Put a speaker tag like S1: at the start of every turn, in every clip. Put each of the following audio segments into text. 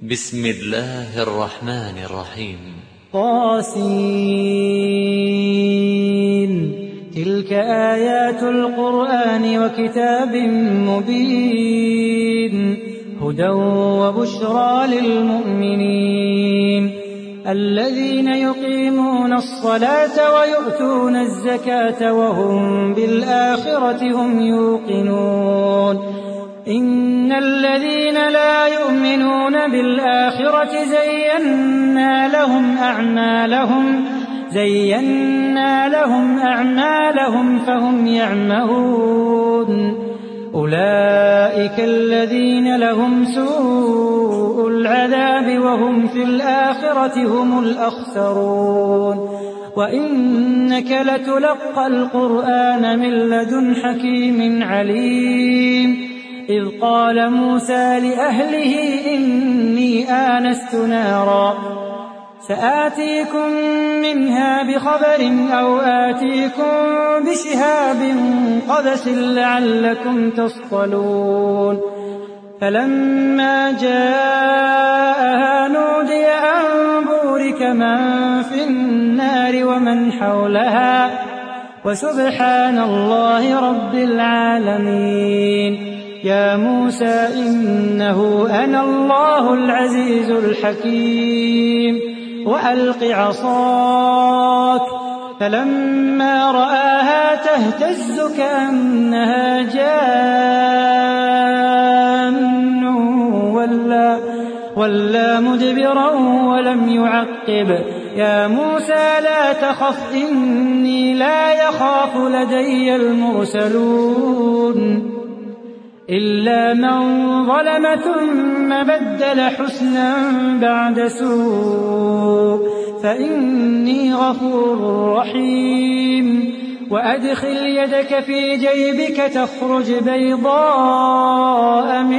S1: بسم الله الرحمن الرحيم.
S2: طاسين. تلك آيات القرآن وكتاب مبين هدى وبشرى للمؤمنين الذين يقيمون الصلاة ويؤتون الزكاة وهم بالآخرة هم يوقنون إن الذين لا يؤمنون بالآخرة زينا لهم أعمالهم فهم يعمهون أولئك الذين لهم سوء العذاب وهم في الآخرة هم الأخسرون وإنك لتلقى القرآن من لدن حكيم عليم إذ قال موسى لأهله إني آنست نارا سآتيكم منها بخبر أو آتيكم بشهاب قبس لعلكم تصطلون فلما جاءها نودي أن بورك من في النار ومن حولها وسبحان الله رب العالمين يا موسى إنه أنا الله العزيز الحكيم وألق عصاك فلما رآها تهتز كأنها جان ولا مدبرا ولم يعقب يا موسى لا تخف إني لا يخاف لدي المرسلون إلا من ظلم ثم بدل حسنا بعد سوء فإني غفور رحيم وأدخل يدك في جيبك تخرج بيضاء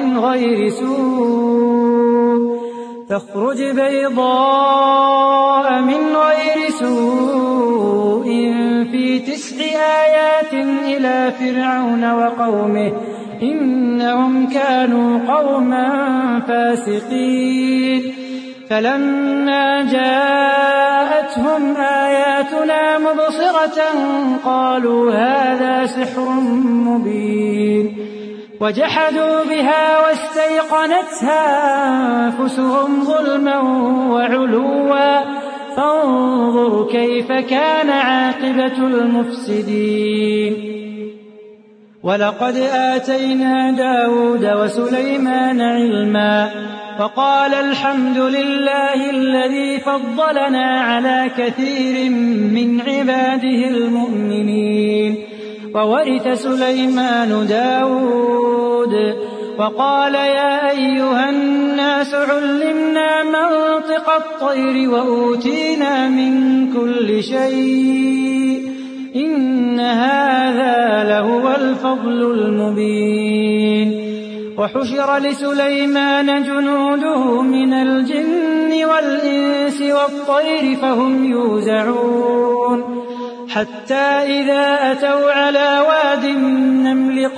S2: من غير سوء في 9 آيات إلى فرعون وقومه إنهم كانوا قوما فاسقين فلما جاءتهم آياتنا مبصرة قالوا هذا سحر مبين وجحدوا بها واستيقنتها أنفسهم ظلما وعلوا فانظر كيف كان عاقبة المفسدين ولقد آتينا داود وسليمان علما وقال الحمد لله الذي فضلنا على كثير من عباده المؤمنين وورث سليمان داود وقال يا أيها الناس علمنا منطق الطير وأوتينا من كل شيء إن هذا لهو الفضل المبين وحشر لسليمان جنوده من الجن والإنس والطير فهم يوزعون حتى إذا أتوا على واد النمل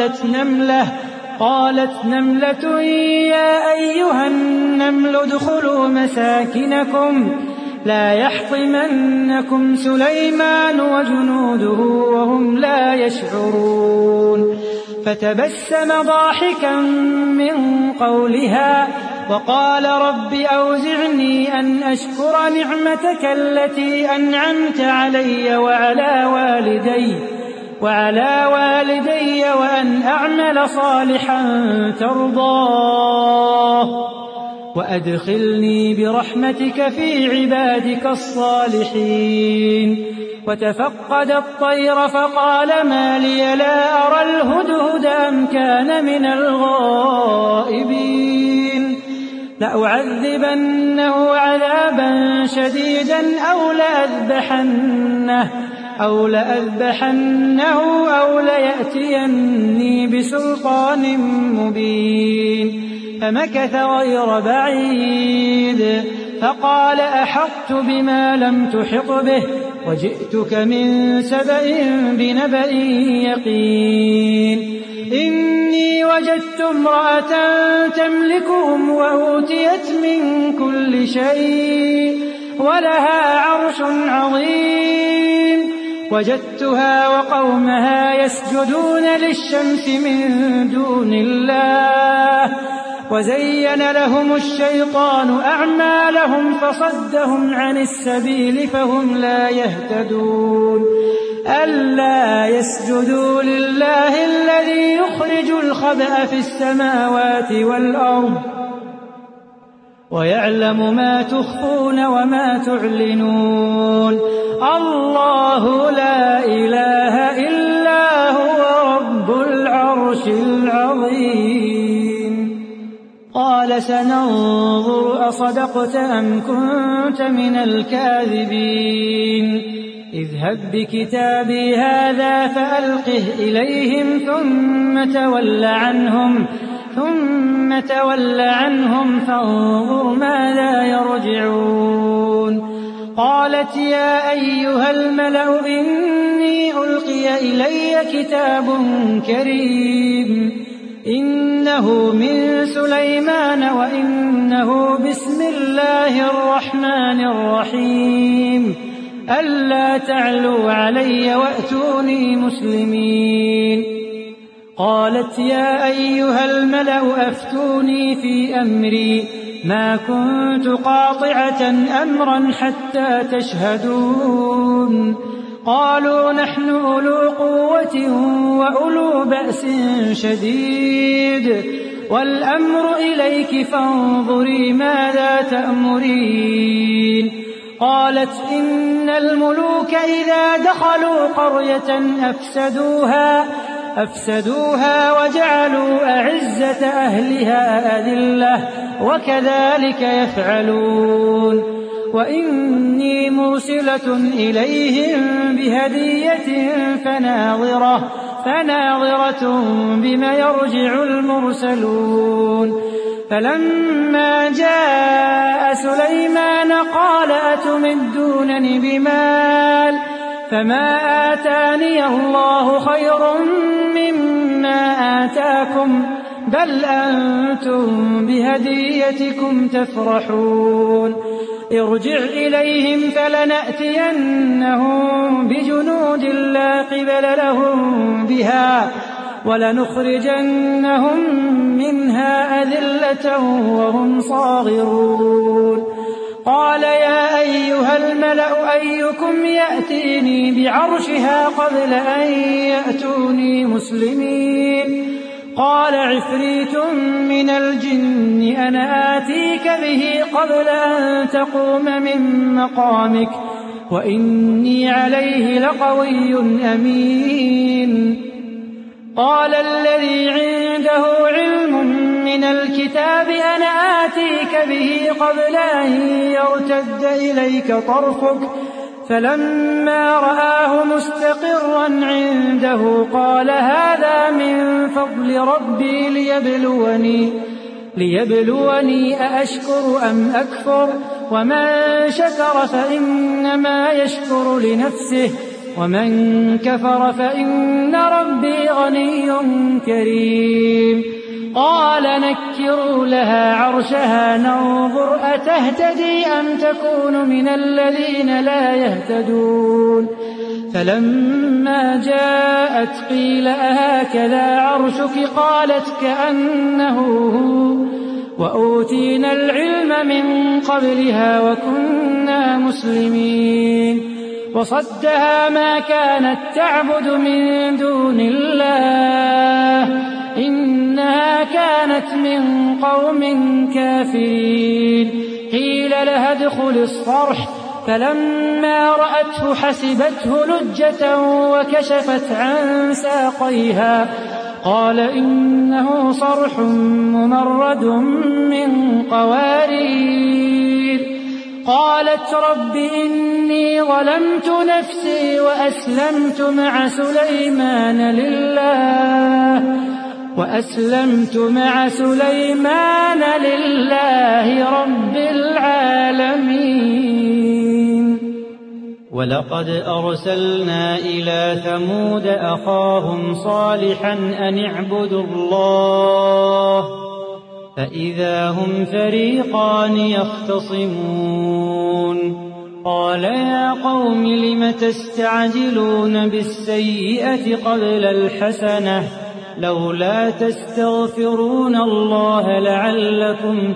S2: قالت نملة يا أيها النمل ادخلوا مساكنكم لا يحطمنكم سليمان وجنوده وهم لا يشعرون فتبسم ضاحكا من قولها وقال رب أوزعني أن أشكر نعمتك التي أنعمت علي وعلى والدي وأن أعمل صالحا ترضاه وأدخلني برحمتك في عبادك الصالحين وتفقد الطير فقال ما لي لا أرى الهدهد أم كان من الغائبين لأعذبنه عذابا شديدا أو لأذبحنه أو ليأتيني بسلطان مبين فمكث غير بعيد فقال أحطت بما لم تحط به وجئتك من سبأ بنبأ يقين إني وجدت امرأة تملكهم وأوتيت من كل شيء ولها عرش عظيم. وجدتها وقومها يسجدون للشمس من دون الله وزين لهم الشيطان أعمالهم فصدهم عن السبيل فهم لا يهتدون. ألا يسجدوا لله الذي يخرج الخبأ في السماوات والأرض ويعلم ما تخفون وما تعلنون. الله لا إله إلا هو رب العرش العظيم. قال سننظر أصدقت أم كنت من الكاذبين. اذهب بكتابي هذا فألقه إليهم ثم تول عنهم فانظر ماذا يرجعون. قالت يا أيها الملأ إني ألقي إلي كتاب كريم إنه من سليمان وإنه بسم الله الرحمن الرحيم ألا تعلوا علي وأتوني مسلمين. قالت يا أيها الملأ أفتوني في أمري ما كنت قاطعة أمرا حتى تشهدون. قالوا نحن أولو قوة وأولو بأس شديد والأمر إليك فانظري ماذا تأمرين. قالت إن الملوك إذا دخلوا قرية أفسدوها وجعلوا أعزة أهلها أذلة وكذلك يفعلون. وإني مرسلة إليهم بهدية فناظرة بما يرجع المرسلون. فلما جاء سليمان قال أتمدونني بمال فما آتاني الله خير مما آتاكم بل أنتم بهديتكم تفرحون. ارجع إليهم فلنأتينهم بجنود لا قبل لهم بها ولنخرجنهم منها أذلة وهم صاغرون. قال يا أيها الملأ أيكم يأتيني بعرشها قبل أن يأتوني مسلمين. قال عفريت من الجن أنا آتيك به قبل أن تقوم من مقامك وإني عليه لقوي أمين. قال الذي عنده علم من الكتاب أنا آتيك به قبل أن يرتد إليك طرفك فلما رآه مستقرا عنده قال هذا من فضل ربي ليبلوني أأشكر أم أكفر ومن شكر فإنما يشكر لنفسه ومن كفر فإن ربي غني كريم. قال نكروا لها عرشها ننظر أتهتدي أم تكون من الذين لا يهتدون. فلما جاءت قيل أهكذا عرشك قالت كأنه هو وأوتينا العلم من قبلها وكنا مسلمين. وصدها ما كانت تعبد من دون الله إنها كانت من قوم كافرين. قيل لها ادخل الصرح فلما رأته حسبته لجة وكشفت عن ساقيها قال إنه صرح ممرد من قوارير. قالت رب إني ظلمت نفسي وأسلمت مع سليمان لله رب العالمين. ولقد أرسلنا إلى ثمود أخاهم صالحا أن اعبدوا الله فإذا هم فريقان يختصمون قال يا قوم لم تستعجلون بالسيئة قبل الحسنة لولا تستغفرون الله لعلكم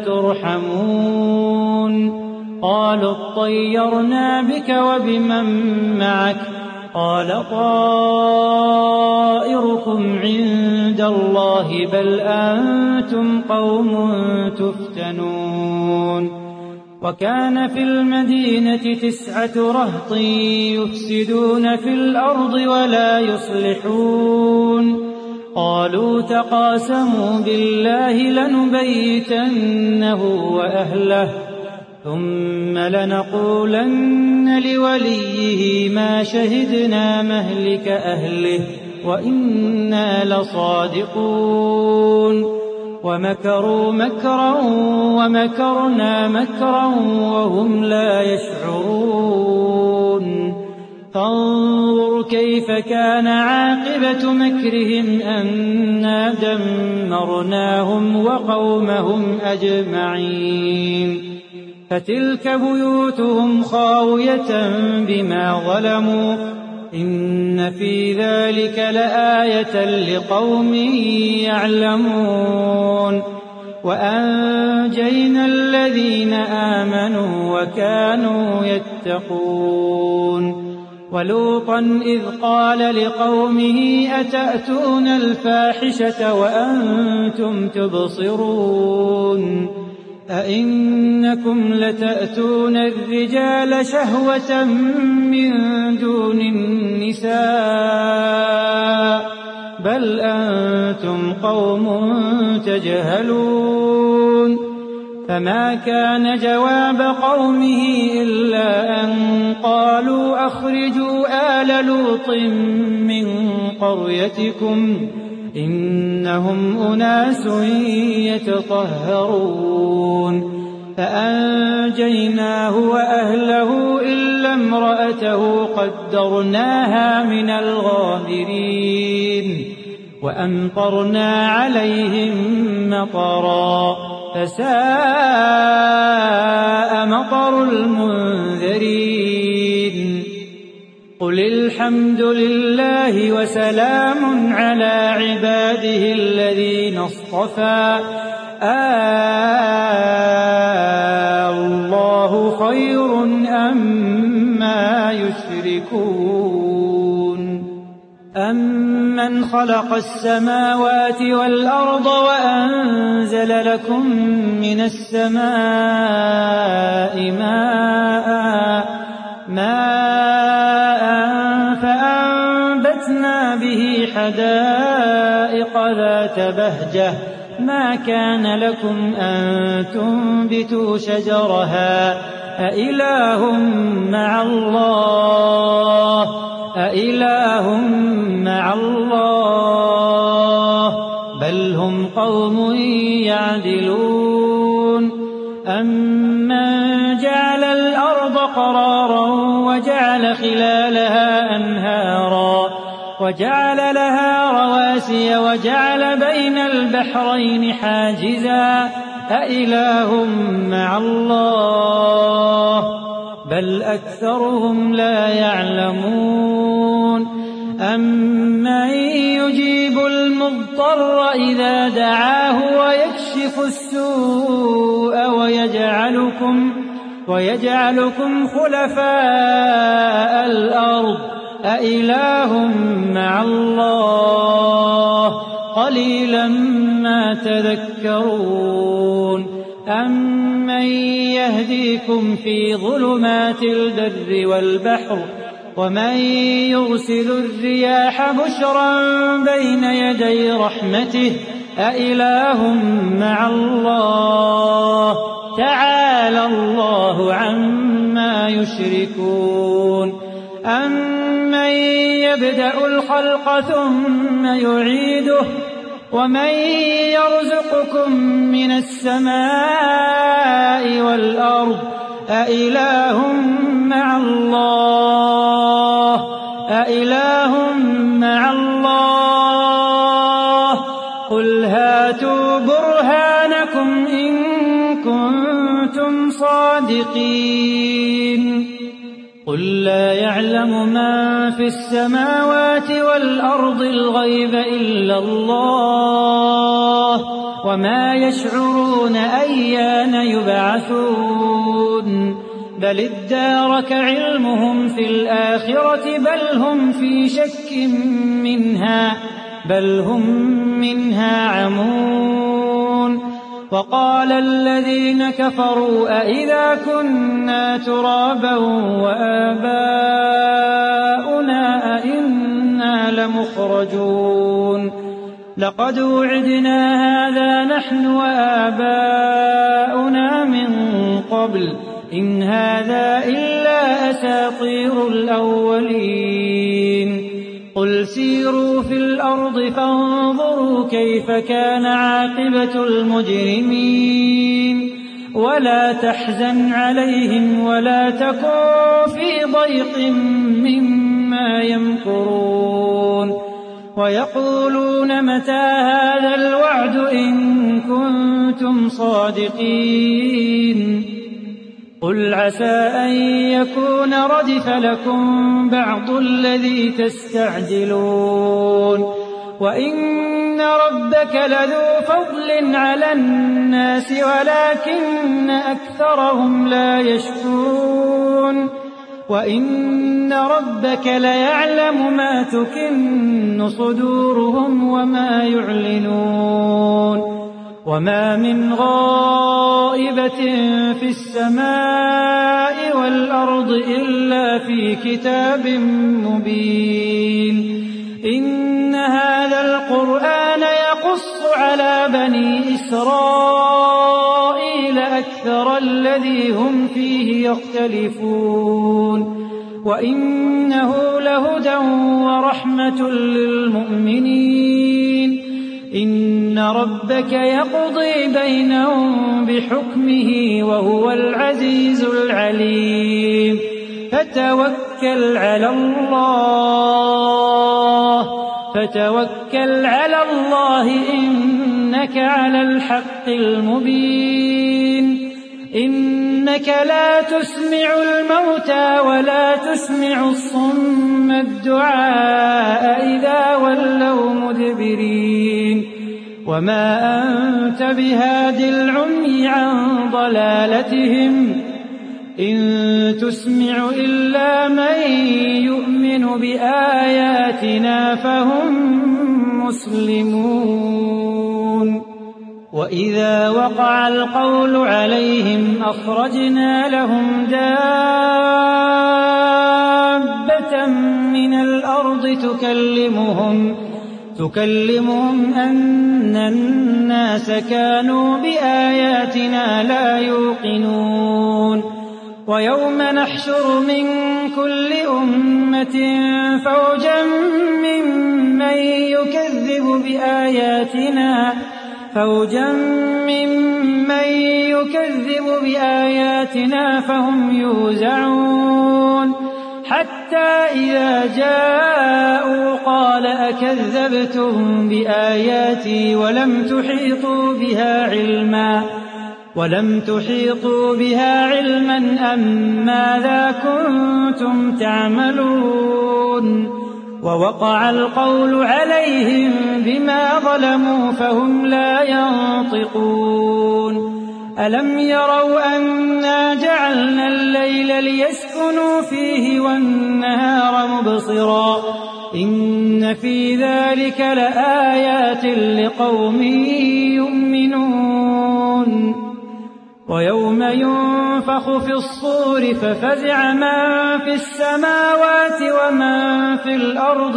S2: ترحمون قالوا اطيرنا بك وبمن معك قال طائركم عند الله بل أنتم قوم تفتنون وكان في المدينة 9 رهط يفسدون في الأرض ولا يصلحون قالوا تقاسموا بالله لنبيتنه وأهله ثم لنقولن لوليه ما شهدنا مهلك أهله وإنا لصادقون ومكروا مكرا ومكرنا مكرا وهم لا يشعرون فانظر كيف كان عاقبة مكرهم أنا دمرناهم وقومهم أجمعين فتلك بيوتهم خاوية بما ظلموا إن في ذلك لآية لقوم يعلمون وأنجينا الذين آمنوا وكانوا يتقون ولوطا إذ قال لقومه أتأتون الفاحشة وأنتم تبصرون أئنكم لتأتون الرجال شهوة من دون النساء بل أنتم قوم تجهلون فما كان جواب قومه إلا أن قالوا أخرجوا آل لوط من قريتكم إنهم أناس يتطهرون فأنجيناه وأهله إلا امرأته قدرناها من الغابرين وأمطرنا عليهم مطرا فساء مطر المنذرين قل الحمد لله وسلام على عباده الذين اصطفى الله خير أما يشركون أمن خلق السماوات والأرض وأنزل لكم من السماء ماء فأنبتنا به حدائق ذات بهجة ما كان لكم أن تنبتوا شجرها أإله مع الله بل هم قوم يعدلون أمن جعل الأرض قرارا وجعل خلالها أنهارا وجعل لها رواسي وجعل بين البحرين حاجزا أإله مع الله بل أكثرهم لا يعلمون أمن يجيب المضطر إذا دعاه ويكشف السوء ويجعلكم خلفاء الأرض أإله مع الله قليلا ما تذكرون أمن يهديكم في ظلمات البر والبحر ومن يرسل الرياح بشرا بين يدي رحمته أإله مع الله تعالى الله عما يشركون أمن يبدأ الخلق ثم يعيده ومن يرزقكم من السماء والأرض أإله مع الله قل هاتوا برهانكم صادقين قل لا يعلم من في السماوات والأرض الغيب إلا الله وما يشعرون أيان يبعثون بل ادارك علمهم في الآخرة بل هم منها عمون وقال الذين كفروا أئذا كنا ترابا وآباؤنا أئنا لمخرجون لقد وعدنا هذا نحن وآباؤنا من قبل إن هذا إلا أساطير الأولين قل سيروا في الأرض فانظروا كيف كان عاقبة المجرمين ولا تحزن عليهم ولا تكن في ضيق مما يمكرون ويقولون متى هذا الوعد إن كنتم صادقين قل عسى أن يكون ردف لكم بعض الذي تستعجلون وإن ربك لذو فضل على الناس ولكن أكثرهم لا يشكرون وإن ربك ليعلم ما تكن صدورهم وما يعلنون وما من غائبة في السماء والأرض إلا في كتاب مبين إن هذا القرآن يقص على بني إسرائيل أكثر الذي هم فيه يختلفون وإنه لهدى ورحمة للمؤمنين إن ربك يقضي بينهم بحكمه وهو العزيز العليم فتوكل على الله إنك على الحق المبين إنك لا تسمع الموتى ولا تسمع الصم الدعاء إذا ولوا مدبرين وما أنت بهاد العمي عن ضلالتهم إن تسمع إلا من يؤمن بآياتنا فهم مسلمون وإذا وقع القول عليهم أخرجنا لهم دابة من الأرض تكلمهم أن الناس كانوا بآياتنا لا يوقنون ويوم نحشر من كل أمة فوجا ممن يكذب بآياتنا فهم يوزعون حتى إذا جاءوا قال أكذبتم بآياتي ولم تحيطوا بها علما أم ماذا كنتم تعملون ووقع القول عليهم بما ظلموا فهم لا ينطقون ألم يروا أنا جعلنا الليل ليسكنوا فيه والنهار مبصرا إن في ذلك لآيات لقوم يؤمنون ويوم ينفخ في الصور ففزع من في السماوات ومن في الأرض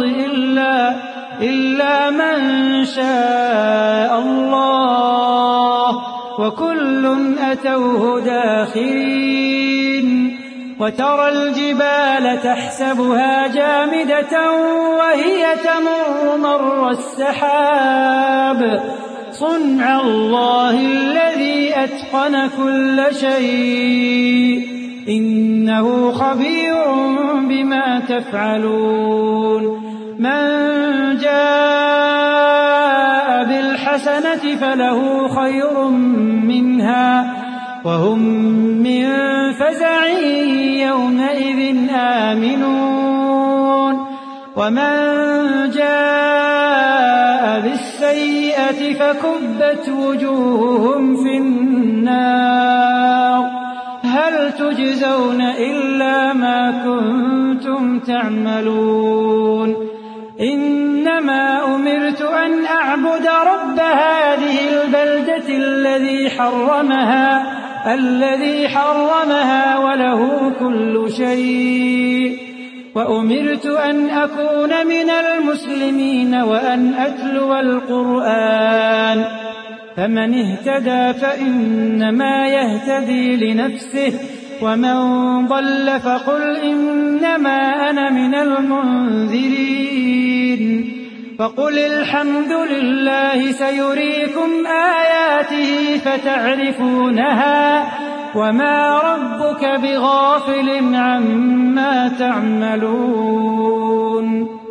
S2: إلا من شاء الله وكل أتوه داخرين وترى الجبال تحسبها جامدة وهي تمر مر السحاب صنع الله الذي أتقن كل شيء إنه خبير بما تفعلون من جاء بالحسنة فله خير منها وهم من ومن جاء بالسيئة فكبت وجوههم في النار هل تجزون إلا ما كنتم تعملون إنما أمرت أن أعبد رب هذه البلدة الذي حرمها وله كل شيء وأمرت أن أكون من المسلمين وأن أتلو القرآن فمن اهتدى فإنما يهتدي لنفسه ومن ضل فقل إنما أنا من المنذرين فقل الحمد لله سيريكم آياته فتعرفونها وما ربك بغافل عما تعملون